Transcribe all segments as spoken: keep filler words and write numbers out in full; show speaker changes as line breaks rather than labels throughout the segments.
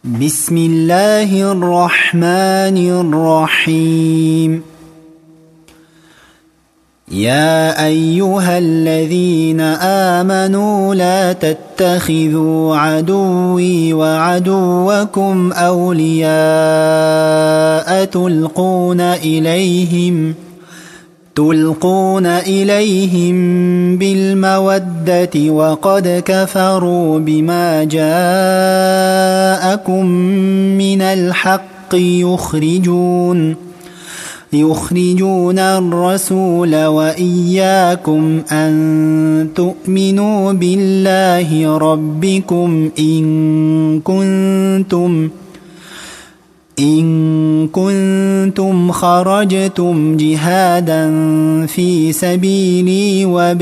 بسم الله الرحمن الرحيم. يا أيها الذين آمنوا لا تتخذوا عدوي وعدوكم أولياء تلقون إليهم تلقون إليهم بالمودة وقد كفروا بما جاءكم من الحق يخرجون يخرجون الرسول وإياكم أن تؤمنوا بالله ربكم إن كنتم إن كنتم خرجتم جهادا في سبيلي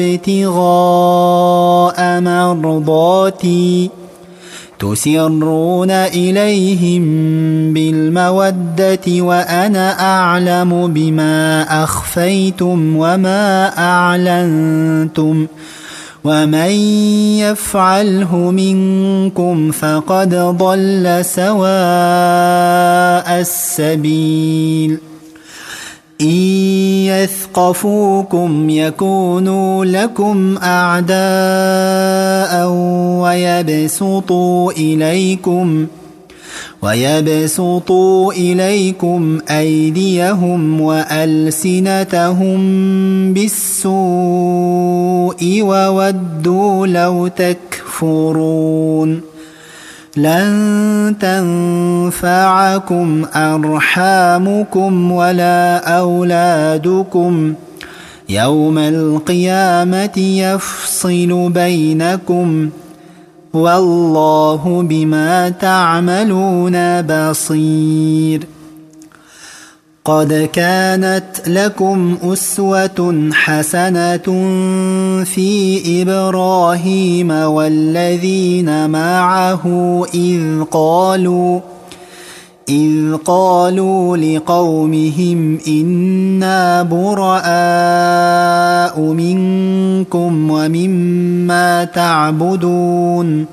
وابتغاء مرضاتي تسرون إليهم بالمودة وأنا أعلم بما أخفيتم وما أعلنتم ومن يفعله منكم فقد ضل سواء السبيل. إن يثقفوكم يكونوا لكم أعداء ويبسطوا إليكم ويبسطوا إليكم أيديهم وألسنتهم بالسوء وودوا لو تكفرون. لن تنفعكم أرحامكم ولا أولادكم يوم القيامة يفصل بينكم والله بما تعملون بصير. قد كانت لكم أسوة حسنة في إبراهيم والذين معه إذ قالوا إذ قالوا لقومهم إنا براء منكم ومما تعبدون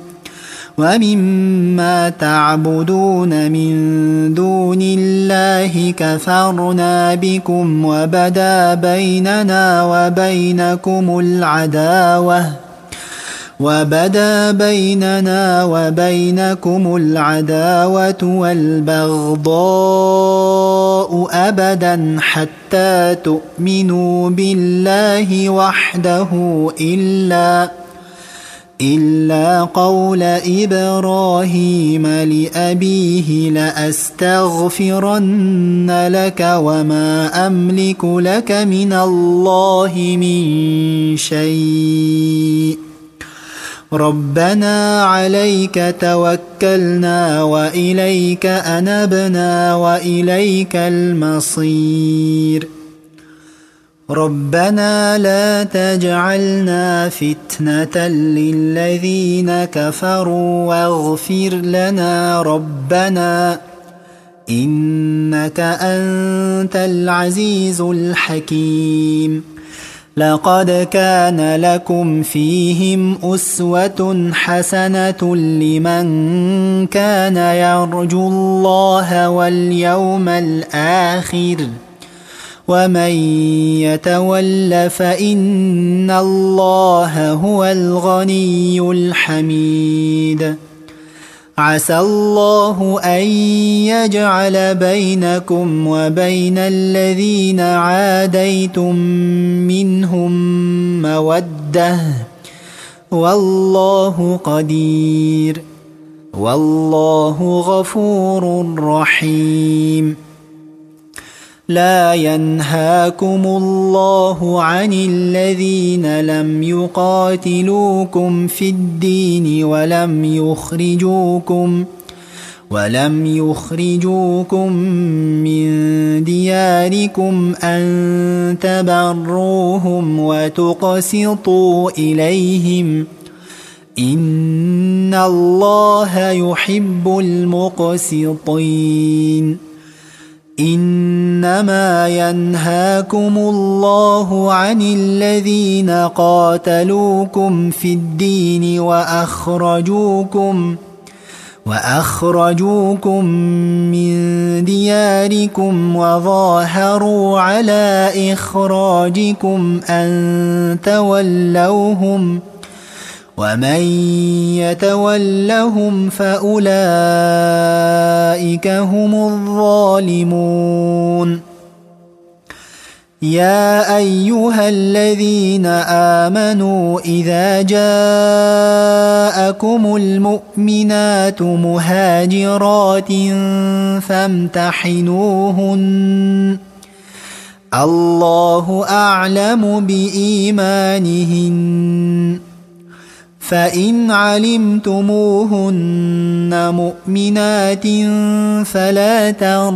ومما تعبدون من دون الله كفرنا بكم وبدا بيننا وبينكم العداوة وبدا بيننا وبينكم العداوة والبغضاء أبدا حتى تؤمنوا بالله وحده إلا إلا قول إبراهيم لأبيه لأستغفرن لك وما أملك لك من الله من شيء ربنا عليك توكلنا وإليك أنبنا وإليك المصير. ربنا لا تجعلنا فتنة للذين كفروا واغفر لنا ربنا إنك أنت العزيز الحكيم. لقد كان لكم فيهم أسوة حسنة لمن كان يرجو الله واليوم الآخر ومن يتول فإن الله هو الغني الحميد. عسى الله أن يجعل بينكم وبين الذين عاديتم منهم مودة والله قدير والله غفور رحيم. لا ينهاكم الله عن الذين لم يقاتلوكم في الدين ولم يخرجوكم ولم يخرجوكم من دياركم أن تبروهم وتقسطوا إليهم إن الله يحب المقسطين. إنما ينهاكم الله عن الذين قاتلوكم في الدين وأخرجوكم وأخرجوكم من دياركم وظاهروا على إخراجكم أن تولوهم ومن يتولهم فأولئك هم الظالمون يا أيها الذين آمنوا إذا جاءكم المؤمنات مهاجرات فامتحنوهن الله أعلم بإيمانهن فإن علمتموهن مؤمنات فلا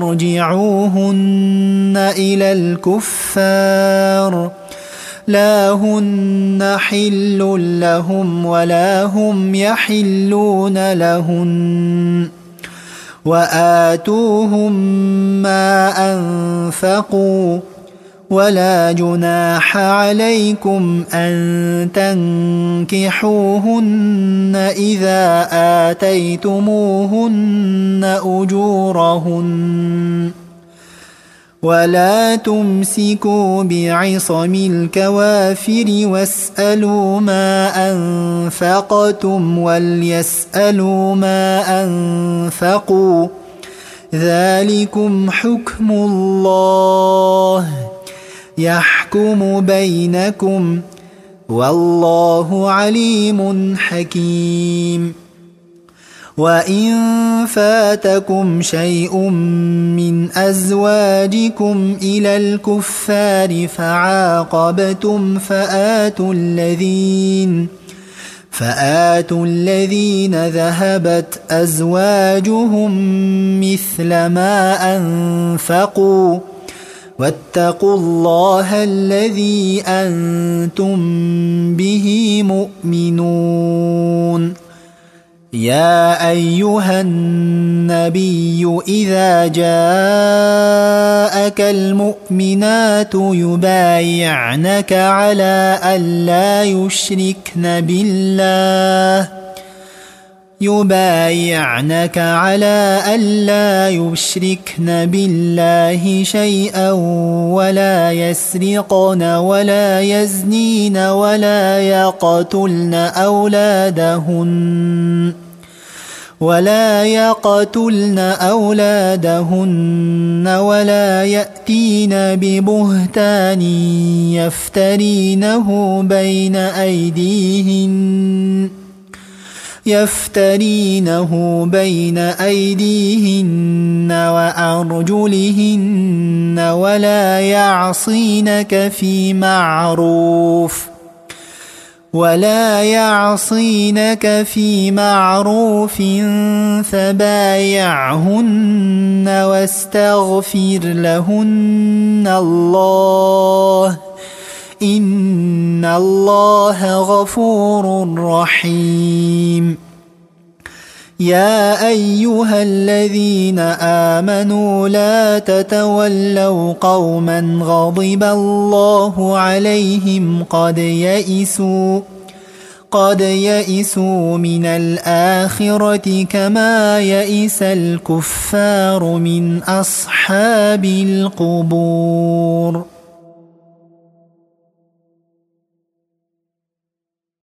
ترجعوهن إلى الكفار لا هن حل لهم ولا هم يحلون لهن وآتوهم ما أنفقوا ولا جناح عليكم أن تنكحوهن إذا آتيتموهن أجورهن ولا تمسكوا بعصم الكوافر واسألوا ما أنفقتم وليسألوا ما أنفقوا ذلكم حكم الله يحكم بينكم والله عليم حكيم وإن فاتكم شيء من أزواجكم إلى الكفار فعاقبتم فآتوا الذين فآتوا الذين ذهبت أزواجهم مثل ما أنفقوا واتقوا الله الذي أنتم به مؤمنون يا أيها النبي إذا جاءك المؤمنات يبايعنك على ألا يشركن بالله يبايعنك على ألا يشركن بالله شيئا ولا يسرقن ولا يزنين ولا يقتلن أولادهن ولا يقتلن أولادهن ولا يأتين ببهتان يفترينه بين أيديهن يفترينه بين أيديهن وأرجلهن ولا يعصينك في معروف ولا يعصينك في معروف فبايعهن واستغفر لهن الله إن الله غفور رحيم يا أيها الذين آمنوا لا تتولوا قوما غضب الله عليهم قد يئسوا قد يئسوا من الآخرة كما يئس الكفار من أصحاب القبور.